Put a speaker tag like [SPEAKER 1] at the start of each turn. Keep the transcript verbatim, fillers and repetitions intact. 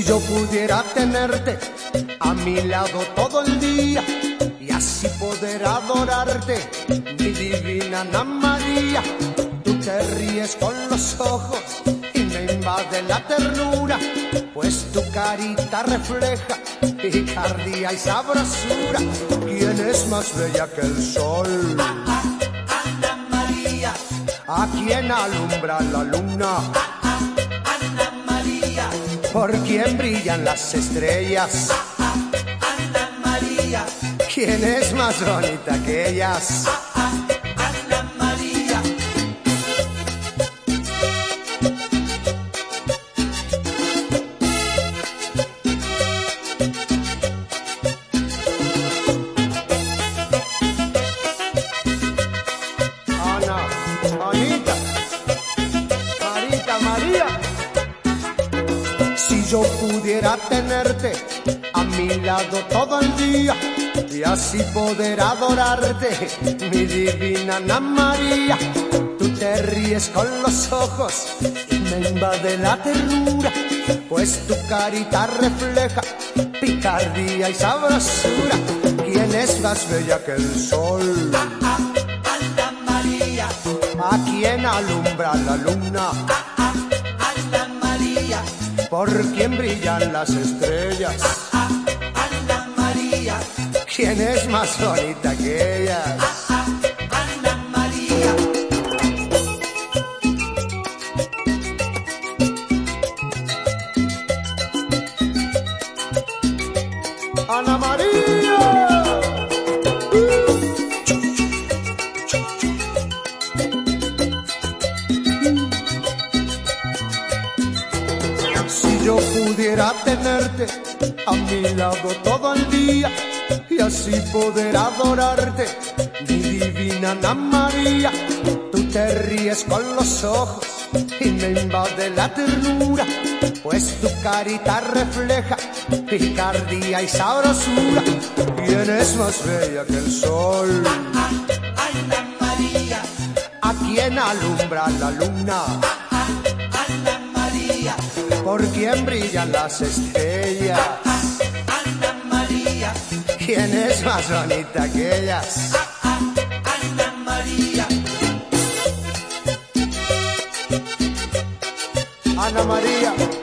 [SPEAKER 1] yo pudiera tenerte a mi lado todo el día y así poder adorarte, mi divina Ana María. Tú te ríes con los ojos y me invade la ternura, pues tu carita refleja picardía y sabrosura. ¿Quién es más bella que el sol?
[SPEAKER 2] Ah, ah, Ana María.
[SPEAKER 1] ¿A quién alumbra la luna?
[SPEAKER 2] Ah, ah, Ana María.
[SPEAKER 1] ¿Por quién brillan las estrellas?
[SPEAKER 2] Ah, ah, Ana María.
[SPEAKER 1] ¿Quién es más bonita que ellas?
[SPEAKER 2] Ah, ah, Ana María.
[SPEAKER 1] Ana, Anita, Marita, María. Si yo pudiera tenerte a mi lado todo el día y así poder adorarte, mi divina Ana María. Tú te ríes con los ojos y me invade la ternura, pues tu carita refleja picardía y sabrosura. ¿Quién es más bella que el sol?
[SPEAKER 2] Ah, ah, Ana María.
[SPEAKER 1] ¿A quién alumbra la luna?
[SPEAKER 2] Ah, ah, Ana María.
[SPEAKER 1] ¿Por quién brillan las estrellas?
[SPEAKER 2] Ah, ah, Ana María.
[SPEAKER 1] ¿Quién es más bonita que ellas?
[SPEAKER 2] Ah, ah, Ana María.
[SPEAKER 1] Ana María. Si yo pudiera tenerte a mi lado todo el día y así poder adorarte, mi divina Ana María. Tú te ríes con los ojos y me invade la ternura, pues tu carita refleja picardía y sabrosura. ¿Quién es más bella que el sol?
[SPEAKER 2] Ah, ah, Ana María.
[SPEAKER 1] ¿A quién alumbra la luna?
[SPEAKER 2] Ah, ah, Ana María.
[SPEAKER 1] ¿Por quién brillan las estrellas?
[SPEAKER 2] Ah, Ana María.
[SPEAKER 1] ¿Quién es más bonita que ellas?
[SPEAKER 2] Ah, ah, Ana María.
[SPEAKER 1] Ana María.